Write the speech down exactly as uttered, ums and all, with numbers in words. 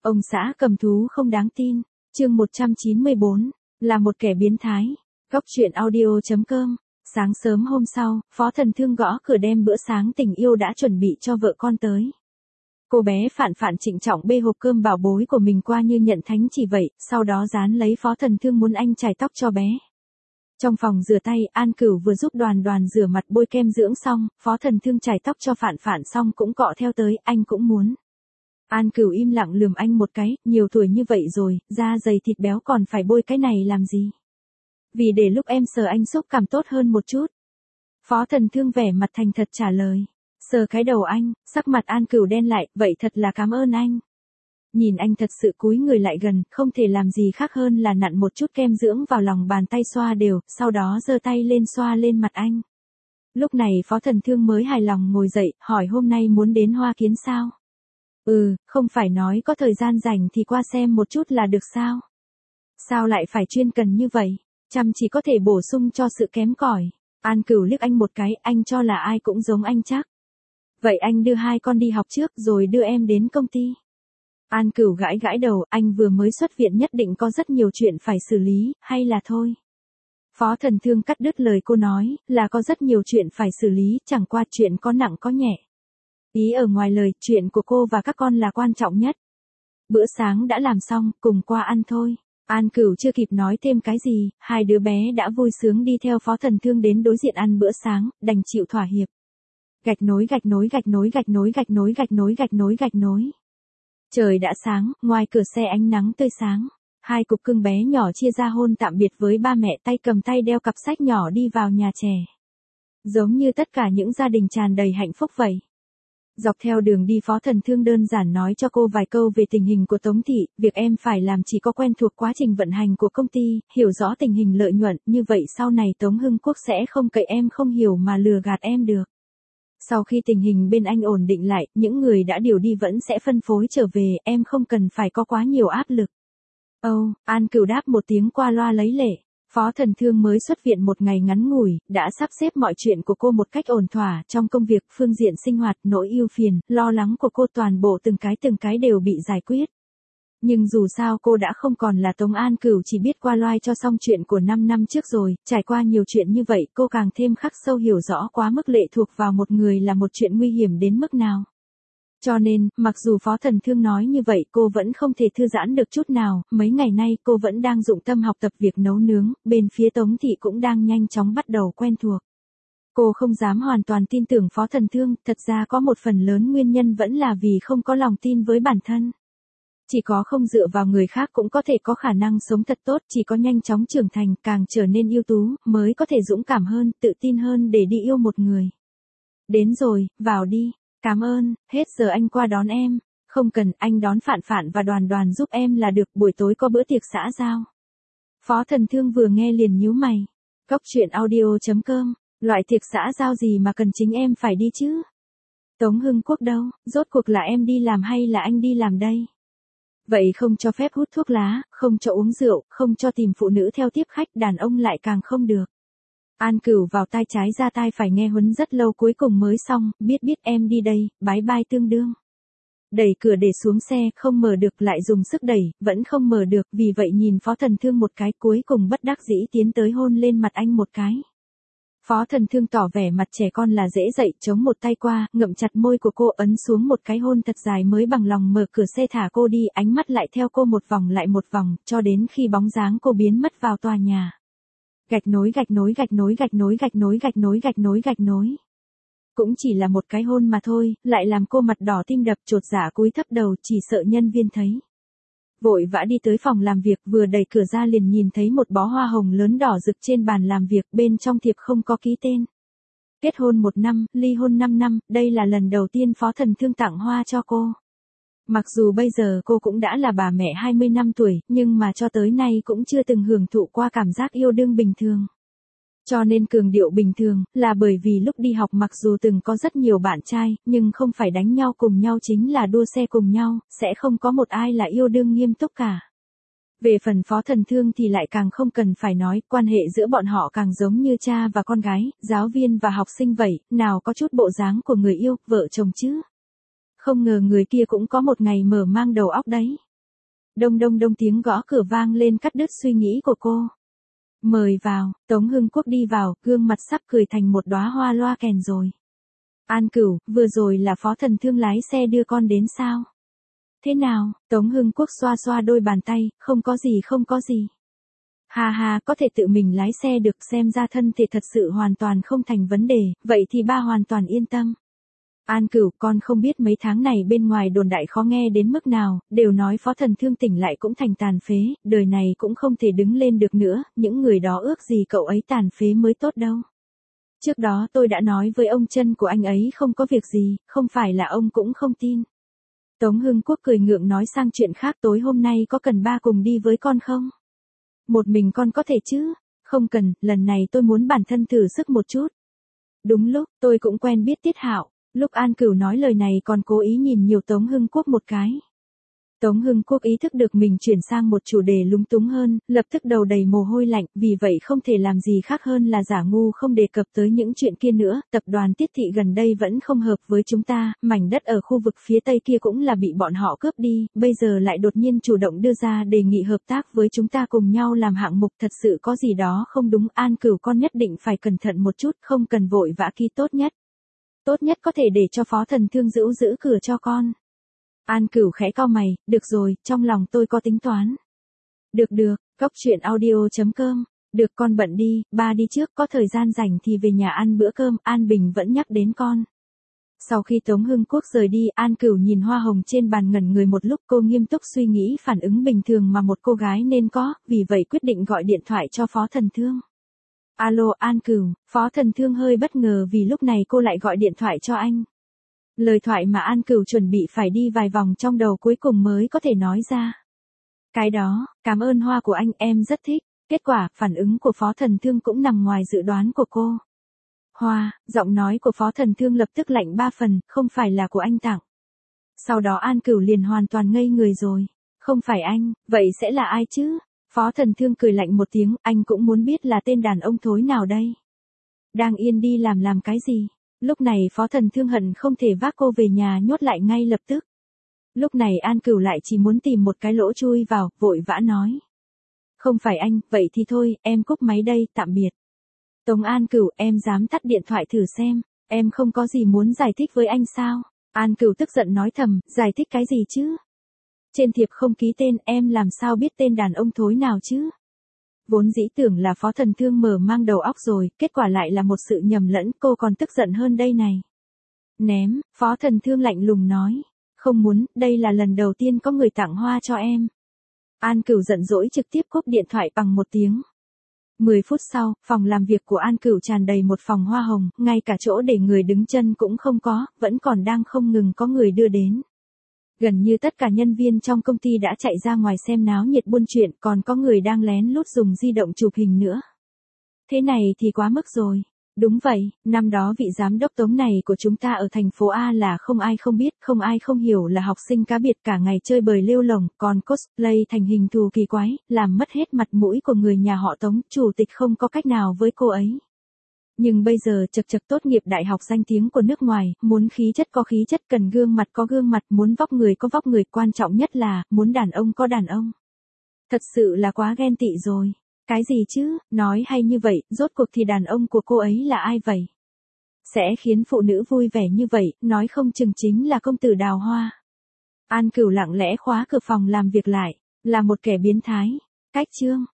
Ông xã cầm thú không đáng tin, chương một trăm chín mươi bốn, là một kẻ biến thái. Góc truyện audio chấm com. Sáng sớm hôm sau, Phó Thần Thương gõ cửa đem bữa sáng tình yêu đã chuẩn bị cho vợ con tới. Cô bé Phạn Phạn trịnh trọng bê hộp cơm bảo bối của mình qua như nhận thánh chỉ vậy, sau đó dán lấy Phó Thần Thương muốn anh chải tóc cho bé. Trong phòng rửa tay, An Cửu vừa giúp Đoàn Đoàn rửa mặt bôi kem dưỡng xong, Phó Thần Thương chải tóc cho Phạn Phạn xong cũng cọ theo tới, anh cũng muốn. An Cửu im lặng lườm anh một cái, nhiều tuổi như vậy rồi, da dày thịt béo còn phải bôi cái này làm gì? Vì để lúc em sờ anh xúc cảm tốt hơn một chút. Phó Thần Thương vẻ mặt thành thật trả lời. Sờ cái đầu anh, sắc mặt An Cửu đen lại, vậy thật là cảm ơn anh. Nhìn anh thật sự cúi người lại gần, không thể làm gì khác hơn là nặn một chút kem dưỡng vào lòng bàn tay xoa đều, sau đó giơ tay lên xoa lên mặt anh. Lúc này Phó Thần Thương mới hài lòng ngồi dậy, hỏi hôm nay muốn đến Hoa Kiến sao? Ừ, không phải nói có thời gian rảnh thì qua xem một chút là được sao? Sao lại phải chuyên cần như vậy? Chăm chỉ có thể bổ sung cho sự kém cỏi. An Cửu liếc anh một cái, anh cho là ai cũng giống anh chắc. Vậy anh đưa hai con đi học trước rồi đưa em đến công ty. An Cửu gãi gãi đầu, anh vừa mới xuất viện nhất định có rất nhiều chuyện phải xử lý, hay là thôi. Phó Thần Thương cắt đứt lời cô nói, là có rất nhiều chuyện phải xử lý, chẳng qua chuyện có nặng có nhẹ. Ý ở ngoài lời, chuyện của cô và các con là quan trọng nhất. Bữa sáng đã làm xong, cùng qua ăn thôi. An Cửu chưa kịp nói thêm cái gì, hai đứa bé đã vui sướng đi theo Phó Thần Thương đến đối diện ăn bữa sáng, đành chịu thỏa hiệp. Gạch nối gạch nối gạch nối gạch nối gạch nối gạch nối gạch nối gạch nối. Trời đã sáng, ngoài cửa xe ánh nắng tươi sáng. Hai cục cưng bé nhỏ chia ra hôn tạm biệt với ba mẹ, tay cầm tay đeo cặp sách nhỏ đi vào nhà trẻ. Giống như tất cả những gia đình tràn đầy hạnh phúc vậy. Dọc theo đường đi Phó Thần Thương đơn giản nói cho cô vài câu về tình hình của Tống Thị, việc em phải làm chỉ có quen thuộc quá trình vận hành của công ty, hiểu rõ tình hình lợi nhuận, như vậy sau này Tống Hưng Quốc sẽ không cậy em không hiểu mà lừa gạt em được. Sau khi tình hình bên anh ổn định lại, những người đã điều đi vẫn sẽ phân phối trở về, em không cần phải có quá nhiều áp lực. Âu, oh, An Cửu đáp một tiếng qua loa lấy lệ. Phó Thần Thương mới xuất viện một ngày ngắn ngủi, đã sắp xếp mọi chuyện của cô một cách ổn thỏa, trong công việc, phương diện sinh hoạt, nỗi ưu phiền, lo lắng của cô toàn bộ từng cái từng cái đều bị giải quyết. Nhưng dù sao cô đã không còn là Tống An Cửu chỉ biết qua loa cho xong chuyện của năm năm trước rồi, trải qua nhiều chuyện như vậy cô càng thêm khắc sâu hiểu rõ quá mức lệ thuộc vào một người là một chuyện nguy hiểm đến mức nào. Cho nên, mặc dù Phó Thần Thương nói như vậy cô vẫn không thể thư giãn được chút nào, mấy ngày nay cô vẫn đang dụng tâm học tập việc nấu nướng, bên phía Tống Thị cũng đang nhanh chóng bắt đầu quen thuộc. Cô không dám hoàn toàn tin tưởng Phó Thần Thương, thật ra có một phần lớn nguyên nhân vẫn là vì không có lòng tin với bản thân. Chỉ có không dựa vào người khác cũng có thể có khả năng sống thật tốt, chỉ có nhanh chóng trưởng thành, càng trở nên ưu tú, mới có thể dũng cảm hơn, tự tin hơn để đi yêu một người. Đến rồi, vào đi. Cảm ơn, hết giờ anh qua đón em. Không cần, anh đón Phạn Phạn và Đoàn Đoàn giúp em là được, buổi tối có bữa tiệc xã giao. Phó Thần Thương vừa nghe liền nhíu mày. Góc truyện audio chấm com, loại tiệc xã giao gì mà cần chính em phải đi chứ? Tống Hưng Quốc đâu, rốt cuộc là em đi làm hay là anh đi làm đây? Vậy không cho phép hút thuốc lá, không cho uống rượu, không cho tìm phụ nữ theo tiếp khách, đàn ông lại càng không được. An Cửu vào tai trái ra tai phải nghe huấn rất lâu cuối cùng mới xong, biết biết em đi đây, bái bai tương đương. Đẩy cửa để xuống xe, không mở được lại dùng sức đẩy, vẫn không mở được, vì vậy nhìn Phó Thần Thương một cái cuối cùng bất đắc dĩ tiến tới hôn lên mặt anh một cái. Phó Thần Thương tỏ vẻ mặt trẻ con là dễ dậy, chống một tay qua, ngậm chặt môi của cô ấn xuống một cái hôn thật dài mới bằng lòng mở cửa xe thả cô đi, ánh mắt lại theo cô một vòng lại một vòng, cho đến khi bóng dáng cô biến mất vào tòa nhà. Gạch nối gạch nối gạch nối gạch nối gạch nối gạch nối gạch nối gạch nối. Cũng chỉ là một cái hôn mà thôi, lại làm cô mặt đỏ tim đập chột dạ cúi thấp đầu chỉ sợ nhân viên thấy. Vội vã đi tới phòng làm việc vừa đẩy cửa ra liền nhìn thấy một bó hoa hồng lớn đỏ rực trên bàn làm việc bên trong thiệp không có ký tên. Kết hôn một năm, ly hôn năm năm, đây là lần đầu tiên Phó Thần Thương tặng hoa cho cô. Mặc dù bây giờ cô cũng đã là bà mẹ hai mươi năm tuổi, nhưng mà cho tới nay cũng chưa từng hưởng thụ qua cảm giác yêu đương bình thường. Cho nên cường điệu bình thường, là bởi vì lúc đi học mặc dù từng có rất nhiều bạn trai, nhưng không phải đánh nhau cùng nhau chính là đua xe cùng nhau, sẽ không có một ai là yêu đương nghiêm túc cả. Về phần Phó Thần Thương thì lại càng không cần phải nói, quan hệ giữa bọn họ càng giống như cha và con gái, giáo viên và học sinh vậy, nào có chút bộ dáng của người yêu, vợ chồng chứ. Không ngờ người kia cũng có một ngày mở mang đầu óc đấy. Đông đông đông tiếng gõ cửa vang lên cắt đứt suy nghĩ của cô. Mời vào, Tống Hưng Quốc đi vào, gương mặt sắp cười thành một đóa hoa loa kèn rồi. An Cửu, vừa rồi là Phó Thần Thương lái xe đưa con đến sao? Thế nào? Tống Hưng Quốc xoa xoa đôi bàn tay, không có gì không có gì. Hà hà, có thể tự mình lái xe được, xem ra thân thể thật sự hoàn toàn không thành vấn đề, vậy thì ba hoàn toàn yên tâm. An Cửu, con không biết mấy tháng này bên ngoài đồn đại khó nghe đến mức nào, đều nói Phó Thần Thương tỉnh lại cũng thành tàn phế, đời này cũng không thể đứng lên được nữa, những người đó ước gì cậu ấy tàn phế mới tốt đâu. Trước đó tôi đã nói với ông chân của anh ấy không có việc gì, không phải là ông cũng không tin. Tống Hưng Quốc cười ngượng nói sang chuyện khác, tối hôm nay có cần ba cùng đi với con không? Một mình con có thể chứ? Không cần, lần này tôi muốn bản thân thử sức một chút. Đúng lúc, tôi cũng quen biết Tiết Hạo. Lúc An Cửu nói lời này còn cố ý nhìn nhiều Tống Hưng Quốc một cái. Tống Hưng Quốc ý thức được mình chuyển sang một chủ đề lúng túng hơn, lập tức đầu đầy mồ hôi lạnh, vì vậy không thể làm gì khác hơn là giả ngu không đề cập tới những chuyện kia nữa. Tập đoàn Tiết Thị gần đây vẫn không hợp với chúng ta, mảnh đất ở khu vực phía tây kia cũng là bị bọn họ cướp đi, bây giờ lại đột nhiên chủ động đưa ra đề nghị hợp tác với chúng ta cùng nhau làm hạng mục, thật sự có gì đó không đúng. An Cửu, con nhất định phải cẩn thận một chút, không cần vội vã ký, tốt nhất. Tốt nhất có thể để cho Phó Thần Thương giữ giữ cửa cho con. An Cửu khẽ cau mày, được rồi, trong lòng tôi có tính toán. Được được, Góc Chuyện Audio chấm com. Được, con bận đi, ba đi trước, có thời gian rảnh thì về nhà ăn bữa cơm. An Bình vẫn nhắc đến con. Sau khi Tống Hưng Quốc rời đi, An Cửu nhìn hoa hồng trên bàn ngẩn người một lúc, cô nghiêm túc suy nghĩ phản ứng bình thường mà một cô gái nên có, vì vậy quyết định gọi điện thoại cho Phó Thần Thương. Alo An Cửu, Phó Thần Thương hơi bất ngờ vì lúc này cô lại gọi điện thoại cho anh. Lời thoại mà An Cửu chuẩn bị phải đi vài vòng trong đầu cuối cùng mới có thể nói ra. Cái đó, cảm ơn hoa của anh, em rất thích. Kết quả, phản ứng của Phó Thần Thương cũng nằm ngoài dự đoán của cô. Hoa, giọng nói của Phó Thần Thương lập tức lạnh ba phần, không phải là của anh tặng. Sau đó An Cửu liền hoàn toàn ngây người rồi. Không phải anh, vậy sẽ là ai chứ? Phó Thần Thương cười lạnh một tiếng, anh cũng muốn biết là tên đàn ông thối nào đây. Đang yên đi làm làm cái gì? Lúc này Phó Thần Thương hận không thể vác cô về nhà nhốt lại ngay lập tức. Lúc này An Cửu lại chỉ muốn tìm một cái lỗ chui vào, vội vã nói. Không phải anh, vậy thì thôi, em cúp máy đây, tạm biệt. Tống An Cửu, em dám tắt điện thoại thử xem, em không có gì muốn giải thích với anh sao? An Cửu tức giận nói thầm, giải thích cái gì chứ? Trên thiệp không ký tên, em làm sao biết tên đàn ông thối nào chứ? Vốn dĩ tưởng là Phó Thần Thương mở mang đầu óc rồi, kết quả lại là một sự nhầm lẫn, cô còn tức giận hơn đây này. Ném, Phó Thần Thương lạnh lùng nói. Không muốn, đây là lần đầu tiên có người tặng hoa cho em. An Cửu giận dỗi trực tiếp cúp điện thoại bằng một tiếng. Mười phút sau, phòng làm việc của An Cửu tràn đầy một phòng hoa hồng, ngay cả chỗ để người đứng chân cũng không có, vẫn còn đang không ngừng có người đưa đến. Gần như tất cả nhân viên trong công ty đã chạy ra ngoài xem náo nhiệt buôn chuyện, còn có người đang lén lút dùng di động chụp hình nữa. Thế này thì quá mức rồi. Đúng vậy, năm đó vị giám đốc Tống này của chúng ta ở thành phố A là không ai không biết, không ai không hiểu, là học sinh cá biệt cả ngày chơi bời lêu lổng, còn cosplay thành hình thù kỳ quái, làm mất hết mặt mũi của người nhà họ Tống, chủ tịch không có cách nào với cô ấy. Nhưng bây giờ chật chật tốt nghiệp đại học danh tiếng của nước ngoài, muốn khí chất có khí chất, cần gương mặt có gương mặt, muốn vóc người có vóc người, quan trọng nhất là, muốn đàn ông có đàn ông. Thật sự là quá ghen tị rồi. Cái gì chứ, nói hay như vậy, rốt cuộc thì đàn ông của cô ấy là ai vậy? Sẽ khiến phụ nữ vui vẻ như vậy, nói không chừng chính là công tử Đào Hoa. An Cửu lặng lẽ khóa cửa phòng làm việc lại, là một kẻ biến thái. Cách chương.